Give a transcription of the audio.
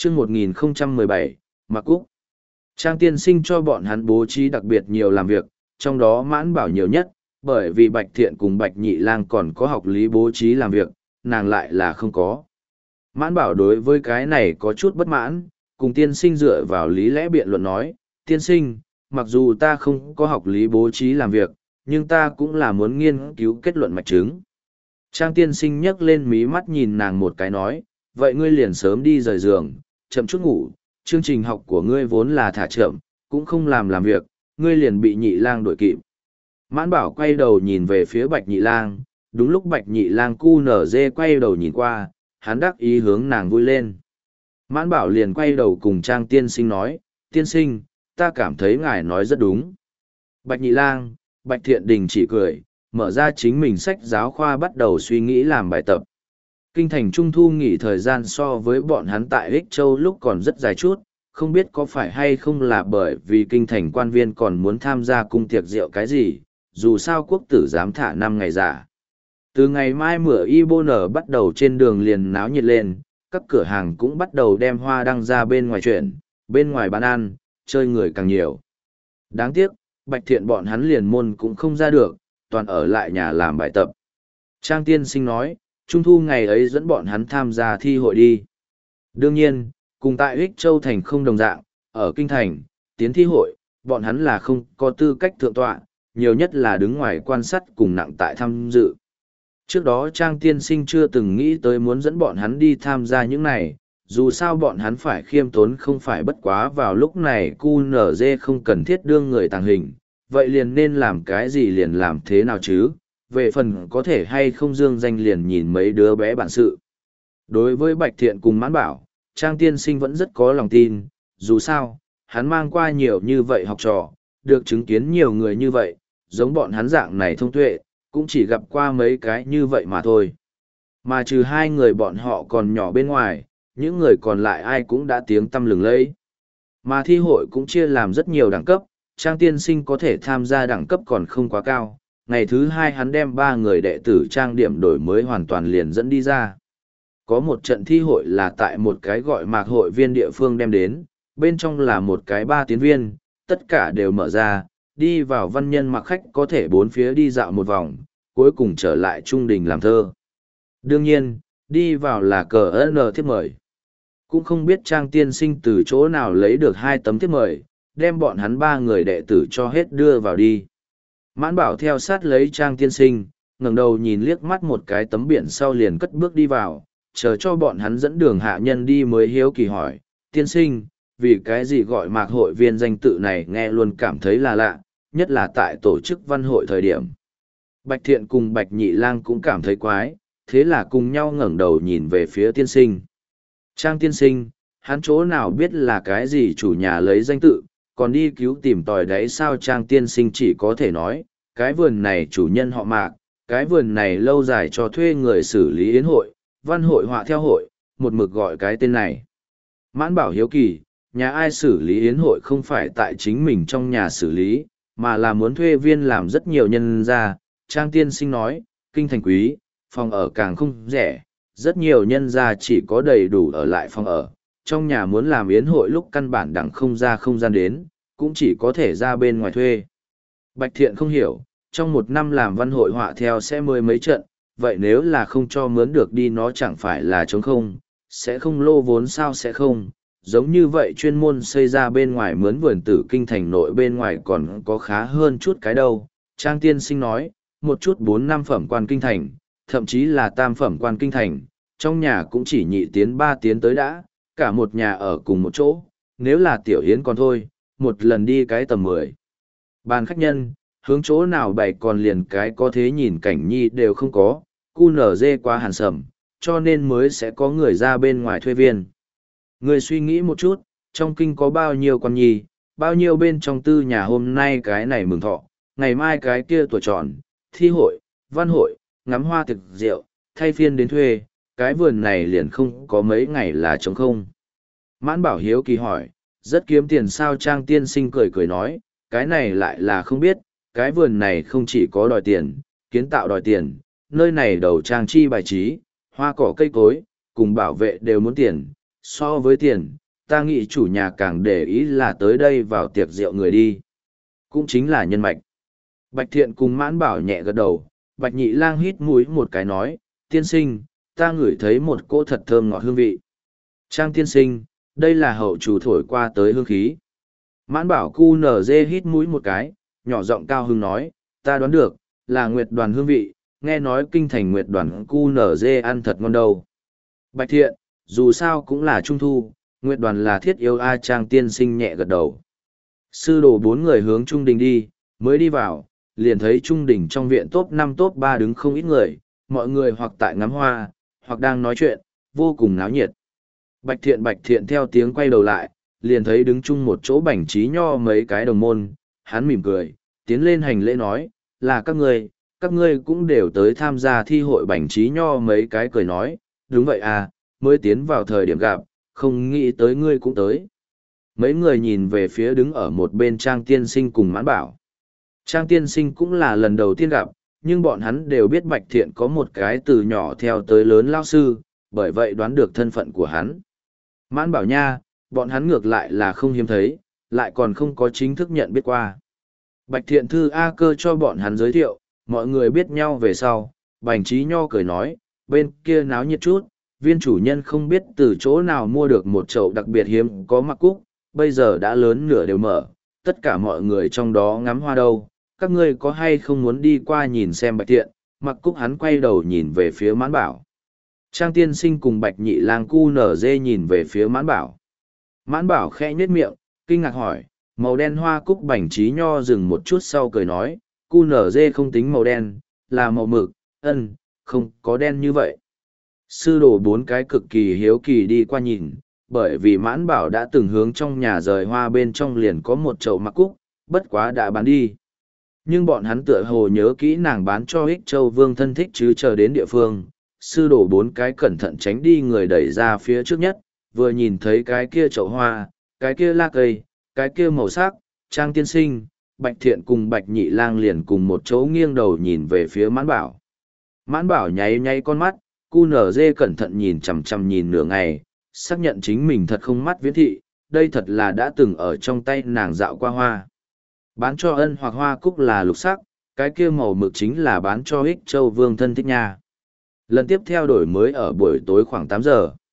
chương 1017, Mạc Cúc. Trang tiên sinh cho bọn hắn bố trí đặc biệt nhiều làm việc, trong đó Mãn Bảo nhiều nhất, bởi vì Bạch Thiện cùng Bạch Nhị Lang còn có học lý bố trí làm việc, nàng lại là không có. Mãn Bảo đối với cái này có chút bất mãn, cùng tiên sinh dựa vào lý lẽ biện luận nói, tiên sinh, mặc dù ta không có học lý bố trí làm việc, nhưng ta cũng là muốn nghiên cứu kết luận mạch chứng. Trang tiên sinh nhấc lên mí mắt nhìn nàng một cái nói, vậy ngươi liền sớm đi rời giường, chậm chút ngủ, chương trình học của ngươi vốn là thả chậm, cũng không làm việc, ngươi liền bị Nhị Lang đuổi kịp. Mãn Bảo quay đầu nhìn về phía Bạch Nhị Lang, đúng lúc Bạch Nhị Lang cu nở dê quay đầu nhìn qua, hắn đắc ý hướng nàng vui lên. Mãn Bảo liền quay đầu cùng Trang tiên sinh nói, tiên sinh, ta cảm thấy ngài nói rất đúng. Bạch Nhị Lang, Bạch Thiện Đình chỉ cười, mở ra chính mình sách giáo khoa bắt đầu suy nghĩ làm bài tập. Kinh thành Trung Thu nghỉ thời gian so với bọn hắn tại Ích Châu lúc còn rất dài chút, không biết có phải hay không là bởi vì kinh thành quan viên còn muốn tham gia cung tiệc rượu cái gì, dù sao quốc tử dám thả 5 ngày giả. Từ ngày mai mửa y bô nở bắt đầu trên đường liền náo nhiệt lên, các cửa hàng cũng bắt đầu đem hoa đăng ra bên ngoài chuyển, bên ngoài bán ăn, chơi người càng nhiều. Đáng tiếc, Bạch Thiện bọn hắn liền môn cũng không ra được, toàn ở lại nhà làm bài tập. Trang tiên sinh nói, Trung thu ngày ấy dẫn bọn hắn tham gia thi hội đi. Đương nhiên, cùng tại Ích Châu Thành không đồng dạng, ở Kinh Thành, tiến thi hội, bọn hắn là không có tư cách thượng tọa, nhiều nhất là đứng ngoài quan sát cùng nặng tại tham dự. Trước đó Trang tiên sinh chưa từng nghĩ tới muốn dẫn bọn hắn đi tham gia những này, dù sao bọn hắn phải khiêm tốn không phải bất quá vào lúc này QNZ không cần thiết đương người tàng hình, vậy liền nên làm cái gì liền làm thế nào chứ, về phần có thể hay không dương danh liền nhìn mấy đứa bé bản sự. Đối với Bạch Thiện cùng Mãn Bảo, Trang tiên sinh vẫn rất có lòng tin, dù sao, hắn mang qua nhiều như vậy học trò, được chứng kiến nhiều người như vậy, giống bọn hắn dạng này thông tuệ, cũng chỉ gặp qua mấy cái như vậy mà thôi. Mà trừ hai người bọn họ còn nhỏ bên ngoài, những người còn lại ai cũng đã tiếng tăm lừng lẫy. Mà thi hội cũng chia làm rất nhiều đẳng cấp, Trang tiên sinh có thể tham gia đẳng cấp còn không quá cao. Ngày thứ hai hắn đem 3 người đệ tử trang điểm đổi mới hoàn toàn liền dẫn đi ra. Có một trận thi hội là tại một cái gọi Mạc hội viên địa phương đem đến, bên trong là một cái 3 tiến viên, tất cả đều mở ra, đi vào văn nhân mặc khách có thể bốn phía đi dạo một vòng, cuối cùng trở lại trung đình làm thơ. Đương nhiên, đi vào là cờ N thiếp mời. Cũng không biết Trang tiên sinh từ chỗ nào lấy được 2 tấm thiếp mời, đem bọn hắn 3 người đệ tử cho hết đưa vào đi. Mãn Bảo theo sát lấy Trang tiên sinh, ngẩng đầu nhìn liếc mắt một cái tấm biển sau liền cất bước đi vào, chờ cho bọn hắn dẫn đường hạ nhân đi mới hiếu kỳ hỏi, tiên sinh, vì cái gì gọi Mạc hội viên danh tự này nghe luôn cảm thấy là lạ, nhất là tại tổ chức văn hội thời điểm. Bạch Thiện cùng Bạch Nhị Lang cũng cảm thấy quái, thế là cùng nhau ngẩng đầu nhìn về phía tiên sinh. Trang tiên sinh, hắn chỗ nào biết là cái gì chủ nhà lấy danh tự, còn đi cứu tìm tòi đấy sao Trang tiên sinh chỉ có thể nói, cái vườn này chủ nhân họ Mạc, cái vườn này lâu dài cho thuê người xử lý yến hội, văn hội họa theo hội, một mực gọi cái tên này. Mãn Bảo hiếu kỳ, nhà ai xử lý yến hội không phải tại chính mình trong nhà xử lý, mà là muốn thuê viên làm rất nhiều nhân ra. Trang tiên sinh nói, kinh thành quý, phòng ở càng không rẻ, rất nhiều nhân gia chỉ có đầy đủ ở lại phòng ở, trong nhà muốn làm yến hội lúc căn bản đặng không ra không gian đến, cũng chỉ có thể ra bên ngoài thuê. Bạch Thiện không hiểu, trong 1 năm làm văn hội họa theo sẽ mười mấy trận, vậy nếu là không cho mướn được đi nó chẳng phải là trống không, sẽ không lô vốn sao sẽ không, giống như vậy chuyên môn xây ra bên ngoài mướn vườn tử kinh thành nội bên ngoài còn có khá hơn chút cái đâu. Trang tiên sinh nói, một chút 4-5 phẩm quan kinh thành, thậm chí là tam phẩm quan kinh thành, trong nhà cũng chỉ nhị tiến 3 tiến tới đã, cả một nhà ở cùng một chỗ, nếu là tiểu hiến còn thôi, một lần đi cái tầm 10. Bàn khách nhân, hướng chỗ nào bày còn liền cái có thế nhìn cảnh nhi đều không có, cu nở dê quá hàn sầm, cho nên mới sẽ có người ra bên ngoài thuê viên. Người suy nghĩ một chút, trong kinh có bao nhiêu con nhi, bao nhiêu bên trong tư nhà hôm nay cái này mừng thọ, ngày mai cái kia tuổi tròn, thi hội, văn hội, ngắm hoa thực rượu, thay phiên đến thuê, cái vườn này liền không có mấy ngày là trống không. Mãn Bảo hiếu kỳ hỏi, rất kiếm tiền sao Trang tiên sinh cười cười nói, cái này lại là không biết, cái vườn này không chỉ có đòi tiền, kiến tạo đòi tiền, nơi này đầu trang chi bài trí, hoa cỏ cây cối, cùng bảo vệ đều muốn tiền, so với tiền, ta nghĩ chủ nhà càng để ý là tới đây vào tiệc rượu người đi. Cũng chính là nhân mạch. Bạch Thiện cùng Mãn Bảo nhẹ gật đầu, Bạch Nhị Lang hít mũi một cái nói, tiên sinh, ta ngửi thấy một cỗ thật thơm ngọt hương vị. Trang tiên sinh, đây là hậu chủ thổi qua tới hương khí. Mãn Bảo cu nở dê hít mũi một cái, nhỏ giọng cao hưng nói, ta đoán được, là Nguyệt Đoàn hương vị, nghe nói kinh thành Nguyệt Đoàn cu nở dê ăn thật ngon đâu. Bạch Thiện, dù sao cũng là trung thu, Nguyệt Đoàn là thiết yếu a. Trang tiên sinh nhẹ gật đầu. Sư đồ bốn người hướng trung đình đi, mới đi vào, liền thấy trung đình trong viện top 5 top 3 đứng không ít người, mọi người hoặc tại ngắm hoa, hoặc đang nói chuyện, vô cùng náo nhiệt. Bạch Thiện theo tiếng quay đầu lại, liền thấy đứng chung một chỗ Bành Trí Nho mấy cái đồng môn, hắn mỉm cười, tiến lên hành lễ nói, là các ngươi cũng đều tới tham gia thi hội. Bành Trí Nho mấy cái cười nói, đúng vậy à, mới tiến vào thời điểm gặp, không nghĩ tới ngươi cũng tới. Mấy người nhìn về phía đứng ở một bên Trang tiên sinh cùng Mãn Bảo. Trang tiên sinh cũng là lần đầu tiên gặp, nhưng bọn hắn đều biết Bạch Thiện có một cái từ nhỏ theo tới lớn lao sư, bởi vậy đoán được thân phận của hắn. Mãn Bảo nha, bọn hắn ngược lại là không hiếm thấy, lại còn không có chính thức nhận biết qua. Bạch Thiện thư A Cơ cho bọn hắn giới thiệu, mọi người biết nhau về sau. Bành Trí Nho cười nói, bên kia náo nhiệt chút, viên chủ nhân không biết từ chỗ nào mua được một chậu đặc biệt hiếm có mặc cúc, bây giờ đã lớn nửa đều mở, tất cả mọi người trong đó ngắm hoa đâu, các ngươi có hay không muốn đi qua nhìn xem. Bạch Thiện, mặc cúc hắn quay đầu nhìn về phía Mãn Bảo. Trang tiên sinh cùng Bạch Nhị Lang cu nở dê nhìn về phía Mãn Bảo. Mãn Bảo khẽ nhếch miệng, kinh ngạc hỏi, màu đen hoa cúc. Bành Trí Nho dừng một chút sau cười nói, cu nở dê không tính màu đen, là màu mực, không có đen như vậy. Sư đồ bốn cái cực kỳ hiếu kỳ đi qua nhìn, bởi vì Mãn Bảo đã từng hướng trong nhà rời hoa bên trong liền có một chậu mặc cúc, bất quá đã bán đi. Nhưng bọn hắn tựa hồ nhớ kỹ nàng bán cho Ích Châu Vương thân thích chứ chờ đến địa phương, sư đồ bốn cái cẩn thận tránh đi người đẩy ra phía trước nhất, vừa nhìn thấy cái kia chậu hoa, cái kia la cây, cái kia màu sắc, Trang tiên sinh, Bạch Thiện cùng Bạch Nhị Lang liền cùng một chỗ nghiêng đầu nhìn về phía Mãn Bảo. Mãn Bảo nháy nháy con mắt, cu nở dê cẩn thận nhìn chằm chằm nhìn nửa ngày, xác nhận chính mình thật không mắt viễn thị, đây thật là đã từng ở trong tay nàng dạo qua hoa. Bán cho Ân hoặc hoa cúc là lục sắc, cái kia màu mực chính là bán cho Ích Châu Vương thân thích nha. Lần tiếp theo đổi mới ở buổi tối khoảng 8 giờ.